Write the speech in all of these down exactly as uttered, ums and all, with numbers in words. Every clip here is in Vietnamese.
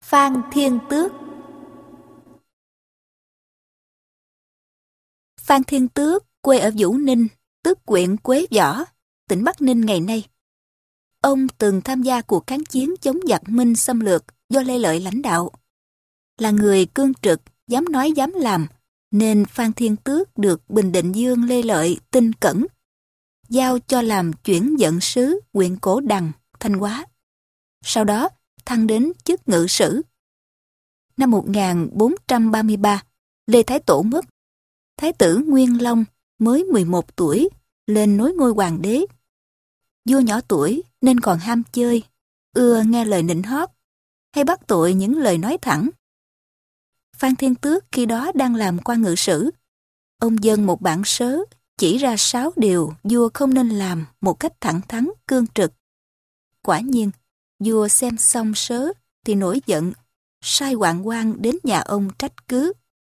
Phan Thiên Tước. Phan Thiên Tước quê ở Vũ Ninh, tức huyện Quế Võ, tỉnh Bắc Ninh ngày nay. Ông từng tham gia cuộc kháng chiến chống giặc Minh xâm lược do Lê Lợi lãnh đạo. Là người cương trực, dám nói dám làm, nên Phan Thiên Tước được Bình Định Dương Lê Lợi tin cẩn, giao cho làm chuyển dẫn sứ huyện Cổ Đằng, Thanh Hóa. Sau đó thăng đến chức ngự sử. Năm một nghìn bốn trăm ba mươi ba, Lê Thái Tổ mất. Thái tử Nguyên Long mới mười một tuổi, lên nối ngôi hoàng đế. Vua nhỏ tuổi nên còn ham chơi, ưa nghe lời nịnh hót, hay bắt tội những lời nói thẳng. Phan Thiên Tước khi đó đang làm quan ngự sử. Ông dâng một bản sớ chỉ ra sáu điều vua không nên làm một cách thẳng thắn, cương trực. Quả nhiên, vua xem xong sớ thì nổi giận, sai hoạn quan đến nhà ông trách cứ.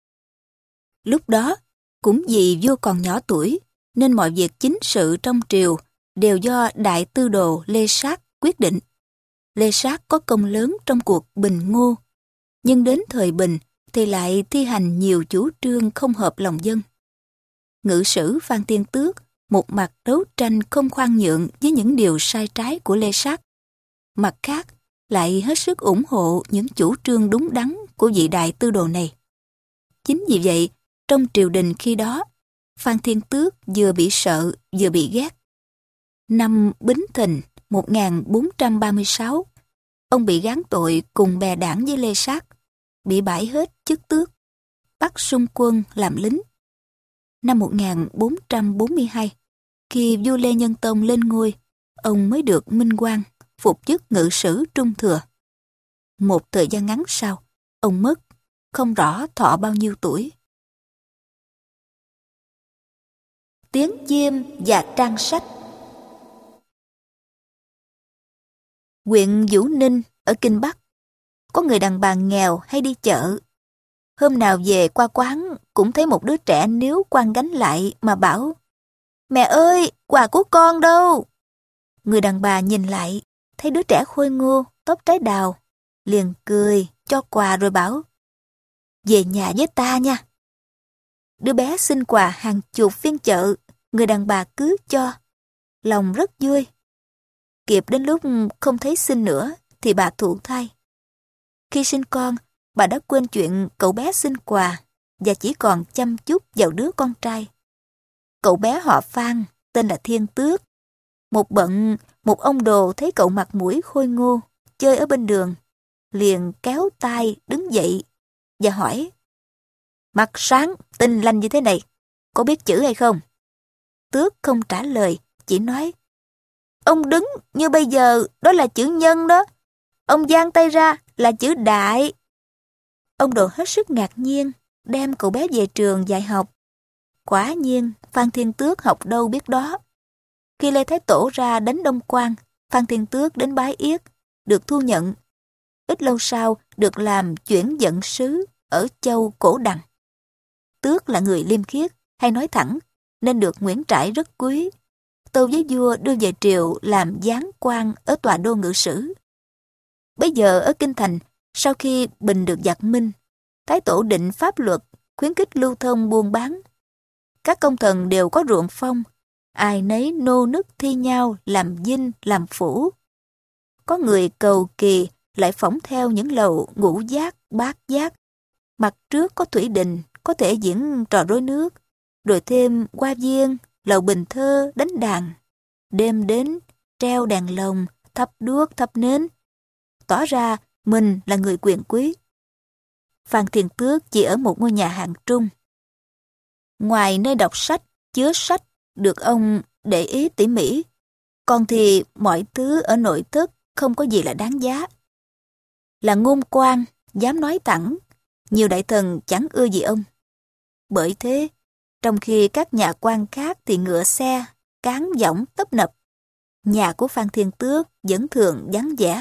Lúc đó, cũng vì vua còn nhỏ tuổi, nên mọi việc chính sự trong triều đều do Đại Tư Đồ Lê Sát quyết định. Lê Sát có công lớn trong cuộc Bình Ngô, nhưng đến thời Bình thì lại thi hành nhiều chủ trương không hợp lòng dân. Ngự sử Phan Thiên Tước một mặt đấu tranh không khoan nhượng với những điều sai trái của Lê Sát, mặt khác lại hết sức ủng hộ những chủ trương đúng đắn của vị Đại Tư Đồ này. Chính vì vậy, trong triều đình khi đó, Phan Thiên Tước vừa bị sợ vừa bị ghét. Năm Bính Thìn một nghìn bốn trăm ba mươi sáu, ông bị gán tội cùng bè đảng với Lê Sát, bị bãi hết chức tước, bắt xung quân làm lính. Năm một nghìn bốn trăm bốn mươi hai, khi vua Lê Nhân Tông lên ngôi, ông mới được minh quang, phục chức ngự sử trung thừa. Một thời gian ngắn sau, ông mất, không rõ thọ bao nhiêu tuổi. Tiếng chim và trang sách. Huyện Vũ Ninh ở Kinh Bắc, có người đàn bà nghèo hay đi chợ. Hôm nào về qua quán cũng thấy một đứa trẻ níu quăng gánh lại mà bảo: "Mẹ ơi, quà của con đâu?" Người đàn bà nhìn lại, thấy đứa trẻ khôi ngô, tóc trái đào, liền cười, cho quà rồi bảo: "Về nhà với ta nha." Đứa bé xin quà hàng chục phiên chợ, người đàn bà cứ cho. Lòng rất vui. Kịp đến lúc không thấy xin nữa thì bà thụ thai. Khi sinh con, bà đã quên chuyện cậu bé xin quà và chỉ còn chăm chút vào đứa con trai. Cậu bé họ Phan, tên là Thiên Tước. Một bận, một ông đồ thấy cậu mặt mũi khôi ngô, chơi ở bên đường, liền kéo tay đứng dậy và hỏi: "Mặt sáng, tinh lanh như thế này, có biết chữ hay không?" Tước không trả lời, chỉ nói: "Ông đứng như bây giờ, đó là chữ nhân đó. Ông giang tay ra là chữ đại." Ông đồ hết sức ngạc nhiên, đem cậu bé về trường dạy học. Quả nhiên, Phan Thiên Tước học đâu biết đó. Khi Lê Thái Tổ ra đánh Đông Quan, Phan Thiên Tước đến bái yết, được thu nhận. Ít lâu sau, được làm chuyển dẫn sứ ở châu Cổ Đằng. Tước là người liêm khiết, hay nói thẳng, nên được Nguyễn Trãi rất quý. Tâu với vua đưa về triều làm giáng quan ở tòa đô ngự sử. Bây giờ ở Kinh Thành, sau khi bình được giặc Minh, Thái Tổ định pháp luật, khuyến khích lưu thông buôn bán. Các công thần đều có ruộng phong, ai nấy nô nức thi nhau làm dinh, làm phủ. Có người cầu kỳ lại phỏng theo những lầu ngũ giác, bát giác. Mặt trước có thủy đình, có thể diễn trò rối nước, rồi thêm hoa viên, lầu bình thơ, đánh đàn. Đêm đến, treo đèn lồng, thắp đuốc, thắp nến. Tỏ ra mình là người quyền quý. Phan Thiên Tước chỉ ở một ngôi nhà hạng trung. Ngoài nơi đọc sách, chứa sách, được ông để ý tỉ mỉ, còn thì mọi thứ ở nội thất không có gì là đáng giá. Là ngôn quan, dám nói thẳng, nhiều đại thần chẳng ưa gì ông. Bởi thế, trong khi các nhà quan khác thì ngựa xe, cán võng tấp nập, nhà của Phan Thiên Tước vẫn thường vắng vẻ.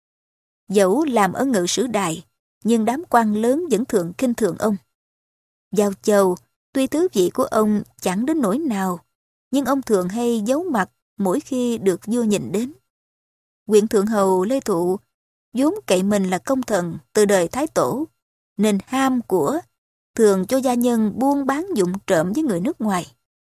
Dẫu làm ở ngự sử đài, nhưng đám quan lớn vẫn thường khinh thường ông. Vào chầu, tuy tứ vị của ông chẳng đến nỗi nào, nhưng ông thường hay giấu mặt mỗi khi được vua nhìn đến. Huyện Thượng Hầu Lê Thụ vốn cậy mình là công thần từ đời Thái Tổ, nên ham của, thường cho gia nhân buôn bán vụng trộm với người nước ngoài.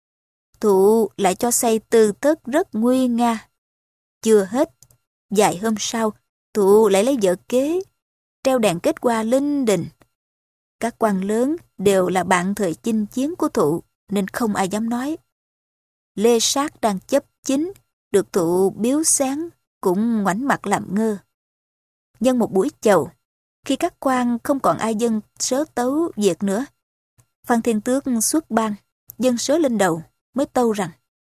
Thụ lại cho xây tư tất rất nguy nga. Chưa hết, vài hôm sau, Thụ lại lấy vợ kế, treo đèn kết hoa linh đình. Các quan lớn đều là bạn thời chinh chiến của Thụ, nên không ai dám nói. Lê Sát đang chấp chính, được Thụ biếu sáng, cũng ngoảnh mặt làm ngơ. Nhân một buổi chầu, khi các quan không còn ai dâng sớ tấu việc nữa, Phan Thiên Tước xuất ban, dâng sớ lên đầu, mới tâu rằng: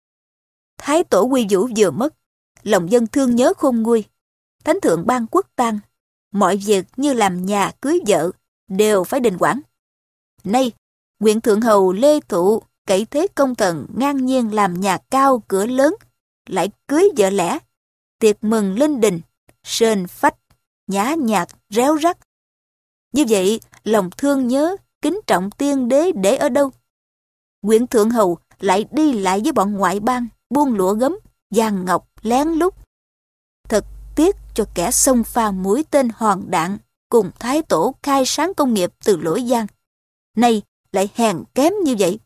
Thái Tổ Quy Vũ vừa mất, lòng dân thương nhớ khôn nguôi. Thánh thượng ban quốc tang, mọi việc như làm nhà cưới vợ đều phải đình quản. Nay, huyện thượng hầu Lê Thụ cậy thế công thần ngang nhiên làm nhà cao cửa lớn, lại cưới vợ lẽ, tiệc mừng linh đình, sên phách, nhã nhạc, réo rắt. Như vậy, lòng thương nhớ, kính trọng tiên đế để ở đâu? Huyện thượng hầu lại đi lại với bọn ngoại bang, buôn lụa gấm, vàng ngọc, lén lút. Thật tiếc cho kẻ xông pha mũi tên hòn đạn cùng Thái Tổ khai sáng công nghiệp từ Lỗi Giang. Nay lại hèn kém như vậy.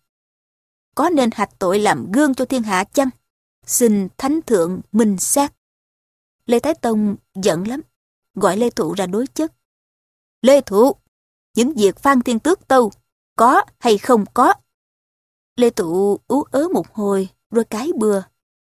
Có nên hạch tội làm gương cho thiên hạ chăng? Xin thánh thượng minh xét. Lê Thái Tông giận lắm, gọi Lê Thụ ra đối chất. Lê Thụ, những việc Phan Thiên Tước tâu, có hay không có? Lê Thụ ú ớ một hồi, rồi cái bừa.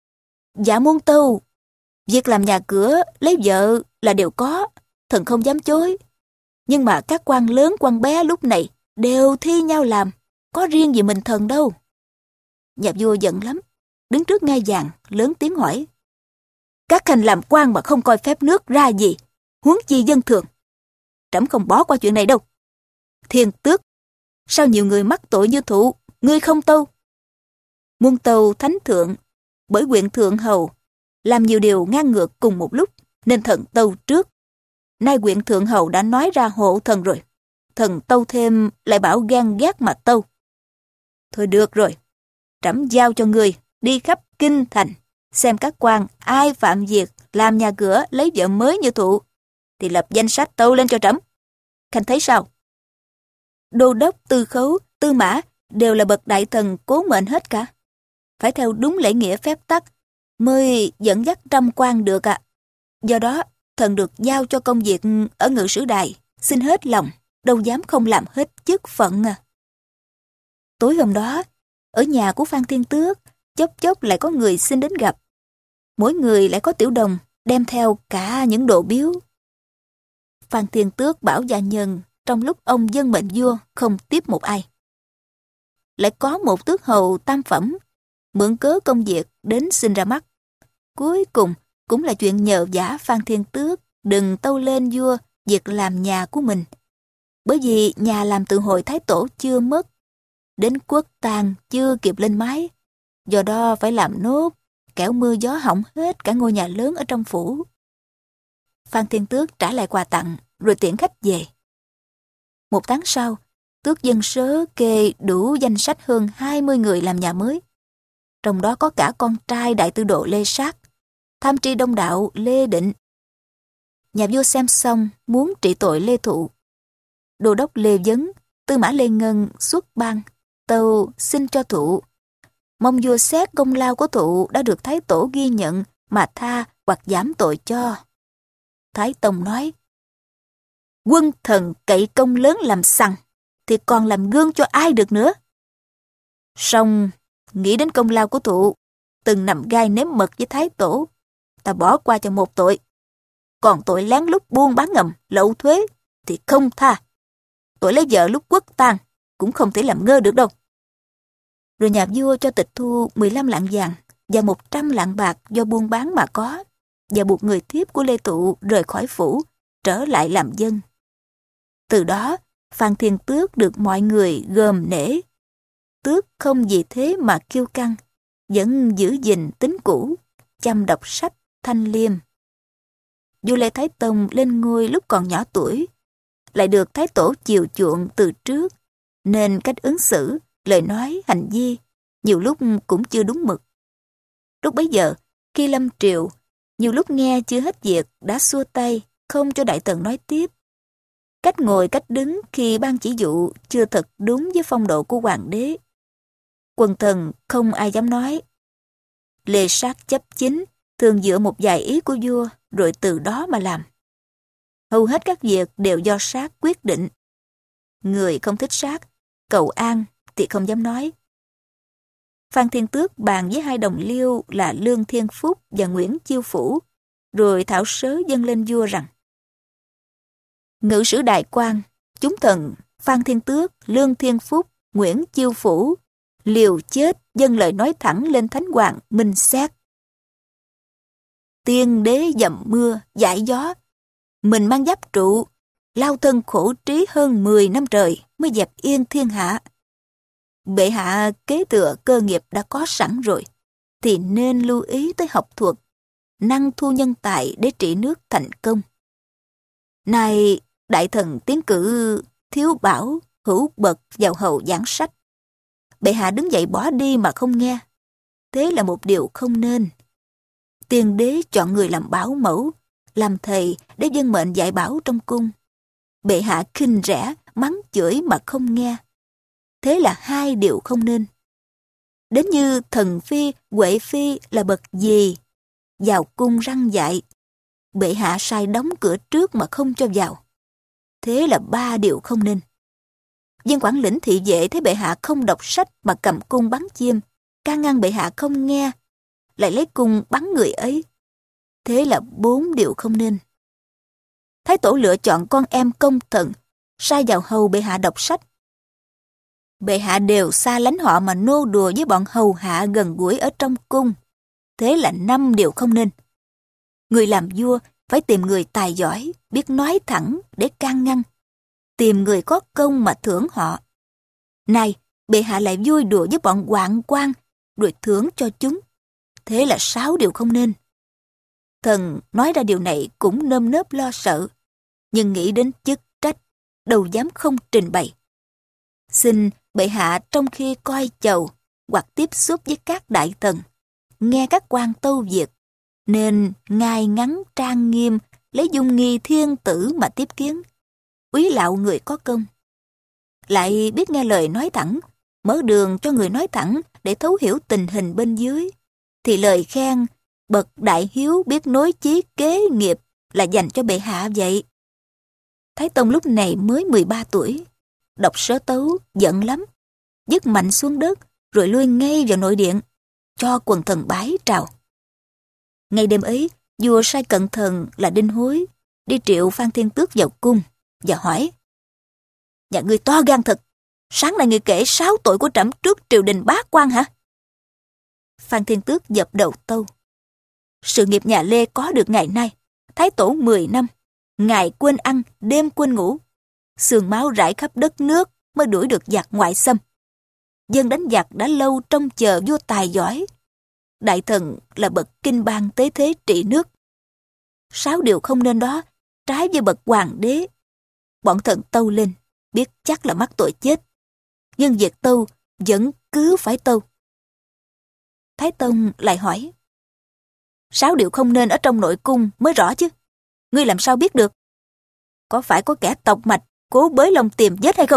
Dạ muôn tâu, việc làm nhà cửa, lấy vợ là đều có, thần không dám chối. Nhưng mà các quan lớn quan bé lúc này đều thi nhau làm, có riêng gì mình thần đâu. Nhà vua giận lắm, đứng trước ngai vàng, lớn tiếng hỏi. Các khanh làm quan mà không coi phép nước ra gì, huống chi dân thường. Trẫm không bỏ qua chuyện này đâu. Thiên Tước, sao nhiều người mắc tội như Thụ, ngươi không tâu? Muôn tâu thánh thượng, bởi huyện thượng hầu làm nhiều điều ngang ngược cùng một lúc, nên thần tâu trước. Nay huyện thượng hầu đã nói ra hộ thần rồi, thần tâu thêm lại bảo gan ghét mà tâu. Thôi được rồi, trẫm giao cho ngươi đi khắp kinh thành, xem các quan ai phạm việc làm nhà cửa lấy vợ mới như Thụ, thì lập danh sách tâu lên cho trẫm. Khanh thấy sao? Đô đốc, tư khấu, tư mã đều là bậc đại thần cố mệnh hết cả. Phải theo đúng lễ nghĩa phép tắc mới dẫn dắt trăm quan được ạ. À. Do đó, thần được giao cho công việc ở ngự sử đài, xin hết lòng, đâu dám không làm hết chức phận à. Tối hôm đó, ở nhà của Phan Thiên Tước, chốc chốc lại có người xin đến gặp. Mỗi người lại có tiểu đồng, đem theo cả những đồ biếu. Phan Thiên Tước bảo gia nhân, trong lúc ông dân mệnh vua không tiếp một ai. Lại có một tước hầu tam phẩm, mượn cớ công việc đến xin ra mắt. Cuối cùng cũng là chuyện nhờ vả Phan Thiên Tước đừng tâu lên vua việc làm nhà của mình. Bởi vì nhà làm từ hồi Thái Tổ chưa mất, đến quốc tang chưa kịp lên mái, do đó phải làm nốt, kẻo mưa gió hỏng hết cả ngôi nhà lớn ở trong phủ. Phan Thiên Tước trả lại quà tặng rồi tiễn khách về. Một tháng sau, Tước dân sớ kê đủ danh sách hơn hai mươi người làm nhà mới. Trong đó có cả con trai đại tư độ Lê Sát, tham tri đông đạo Lê Định. Nhà vua xem xong muốn trị tội Lê Thụ. Đô đốc Lê Vấn, tư mã Lê Ngân xuất ban, tâu xin cho Thụ. Mong vua xét công lao của Thụ đã được Thái Tổ ghi nhận mà tha hoặc giảm tội cho. Thái Tông nói, quân thần cậy công lớn làm sằng, thì còn làm gương cho ai được nữa. Song nghĩ đến công lao của Thụ, từng nằm gai nếm mật với Thái Tổ, ta bỏ qua cho một tội. Còn tội lén lút buôn bán ngầm, lậu thuế thì không tha. Tội lấy vợ lúc quốc tang cũng không thể làm ngơ được đâu. Rồi nhà vua cho tịch thu mười lăm lạng vàng và một trăm lạng bạc do buôn bán mà có, và buộc người thiếp của Lê Thụ rời khỏi phủ, trở lại làm dân. Từ đó, Phan Thiên Tước được mọi người gờm nể. Tước không vì thế mà kiêu căng, vẫn giữ gìn tính cũ, chăm đọc sách, thanh liêm. Vua Lê Thái Tông lên ngôi lúc còn nhỏ tuổi, lại được Thái Tổ chiều chuộng từ trước, nên cách ứng xử, lời nói, hành vi nhiều lúc cũng chưa đúng mực. Lúc bấy giờ, khi lâm triều, nhiều lúc nghe chưa hết việc đã xua tay, không cho đại tần nói tiếp. Cách ngồi cách đứng khi ban chỉ dụ chưa thật đúng với phong độ của hoàng đế. Quần thần không ai dám nói. Lê Sát chấp chính, thường dựa một vài ý của vua rồi từ đó mà làm. Hầu hết các việc đều do Sát quyết định. Người không thích Sát, cầu an thì không dám nói. Phan Thiên Tước bàn với hai đồng liêu là Lương Thiên Phúc và Nguyễn Chiêu Phủ, rồi thảo sớ dâng lên vua rằng: Ngự sử đại quan, chúng thần Phan Thiên Tước, Lương Thiên Phúc, Nguyễn Chiêu Phủ liều chết dâng lời nói thẳng lên Thánh Hoàng minh xét. Tiên đế dầm mưa, giải gió, mình mang giáp trụ, lao thân khổ trí hơn mười năm trời mới dẹp yên thiên hạ. Bệ hạ kế thừa cơ nghiệp đã có sẵn rồi, thì nên lưu ý tới học thuật, năng thu nhân tài để trị nước thành công. Nay đại thần tiến cử Thiếu Bảo, Hữu Bật vào hầu giảng sách. Bệ hạ đứng dậy bỏ đi mà không nghe. Thế là một điều không nên. Tiên đế chọn người làm bảo mẫu, làm thầy để dân mệnh dạy bảo trong cung. Bệ hạ khinh rẻ, mắng chửi mà không nghe. Thế là hai điều không nên. Đến như thần phi, Huệ phi là bậc gì, vào cung răn dạy. Bệ hạ sai đóng cửa trước mà không cho vào. Thế là ba điều không nên. Dân quản lĩnh thị vệ thấy bệ hạ không đọc sách mà cầm cung bắn chim, can ngăn bệ hạ không nghe, lại lấy cung bắn người ấy. Thế là bốn điều không nên. Thái tổ lựa chọn con em công thần, sai vào hầu bệ hạ đọc sách. Bệ hạ đều xa lánh họ mà nô đùa với bọn hầu hạ gần gũi ở trong cung. Thế là năm điều không nên. Người làm vua phải tìm người tài giỏi, biết nói thẳng để can ngăn. Tìm người có công mà thưởng họ. Này, bệ hạ lại vui đùa với bọn hoạn quan, rồi thưởng cho chúng. Thế là sáu điều không nên. Thần nói ra điều này cũng nơm nớp lo sợ, nhưng nghĩ đến chức trách, đâu dám không trình bày. Xin bệ hạ trong khi coi chầu hoặc tiếp xúc với các đại thần, nghe các quan tâu việc, nên ngay ngắn trang nghiêm, lấy dung nghi thiên tử mà tiếp kiến, úy lạo người có công. Lại biết nghe lời nói thẳng, mở đường cho người nói thẳng để thấu hiểu tình hình bên dưới, thì lời khen bậc đại hiếu biết nối chí kế nghiệp là dành cho bệ hạ vậy. Thái Tông lúc này mới mười ba tuổi, đọc sớ tấu giận lắm, dứt mạnh xuống đất rồi lui ngay vào nội điện, cho quần thần bái trào. Ngày đêm ấy, vua sai cận thần là Đinh Hối đi triệu Phan Thiên Tước vào cung và hỏi: Nhà ngươi to gan thật, sáng nay ngươi kể sáu tội của trẫm trước triều đình bá quan hả? Phan Thiên Tước dập đầu tâu: Sự nghiệp nhà Lê có được ngày nay, Thái tổ mười năm, ngày quên ăn, đêm quên ngủ, xương máu rải khắp đất nước mới đuổi được giặc ngoại xâm. Dân đánh giặc đã lâu trông chờ vua tài giỏi. Đại thần là bậc kinh bang tế thế trị nước. Sáu điều không nên đó, trái với bậc hoàng đế. Bọn thần tâu lên, biết chắc là mắc tội chết. Nhưng việc tâu vẫn cứ phải tâu. Thái Tông lại hỏi: Sáu điều không nên ở trong nội cung mới rõ chứ, ngươi làm sao biết được? Có phải có kẻ tộc mạch cố bới lông tìm vết hay không?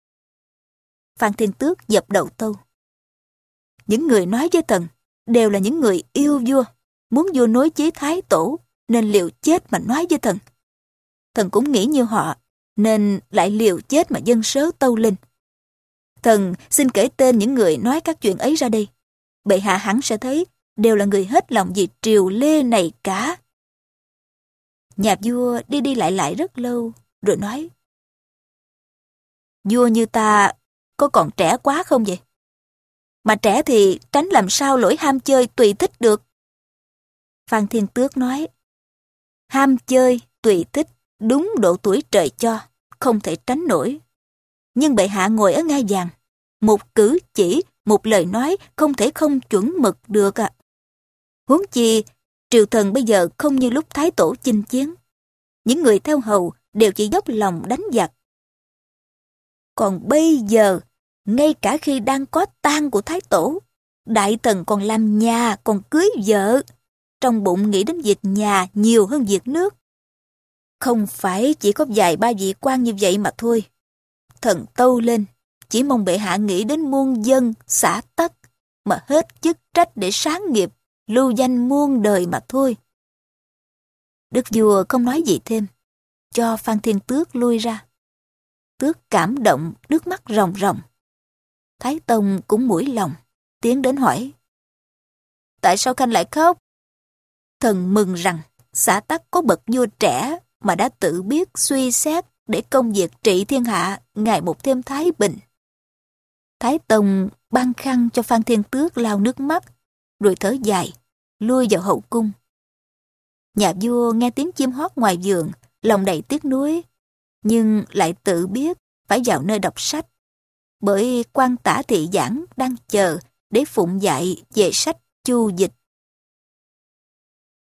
Phan Thiên Tước dập đầu tâu: Những người nói với thần đều là những người yêu vua, muốn vua nối chí Thái tổ nên liều chết mà nói với thần. Thần cũng nghĩ như họ nên lại liều chết mà dâng sớ tâu lên. Thần xin kể tên những người nói các chuyện ấy ra đây. Bệ hạ hẳn sẽ thấy đều là người hết lòng vì triều Lê này cả. Nhà vua đi đi lại lại rất lâu rồi nói: Vua như ta có còn trẻ quá không vậy? Mà trẻ thì tránh làm sao lỗi ham chơi tùy thích được. Phan Thiên Tước nói: Ham chơi tùy thích đúng độ tuổi trời cho, không thể tránh nổi. Nhưng bệ hạ ngồi ở ngai vàng, một cử chỉ, một lời nói không thể không chuẩn mực được ạ. À. Huống chi triều thần bây giờ không như lúc Thái tổ chinh chiến. Những người theo hầu đều chỉ dốc lòng đánh giặc. Còn bây giờ, ngay cả khi đang có tang của Thái tổ, đại thần còn làm nhà, còn cưới vợ, trong bụng nghĩ đến việc nhà nhiều hơn việc nước. Không phải chỉ có vài ba vị quan như vậy mà thôi. Thần tâu lên, chỉ mong bệ hạ nghĩ đến muôn dân, xã tắc, mà hết chức trách để sáng nghiệp, lưu danh muôn đời mà thôi. Đức vua không nói gì thêm, cho Phan Thiên Tước lui ra. Tước cảm động, nước mắt ròng ròng. Thái Tông cũng mũi lòng, tiến đến hỏi: Tại sao Khanh lại khóc? Thần mừng rằng xã tắc có bậc vua trẻ mà đã tự biết suy xét để công việc trị thiên hạ ngày một thêm thái bình. Thái Tông ban khăn cho Phan Thiên Tước lau nước mắt, rồi thở dài, lui vào hậu cung. Nhà vua nghe tiếng chim hót ngoài vườn, lòng đầy tiếc nuối, nhưng lại tự biết phải vào nơi đọc sách, bởi quan tả thị giảng đang chờ để phụng dạy về sách chu dịch.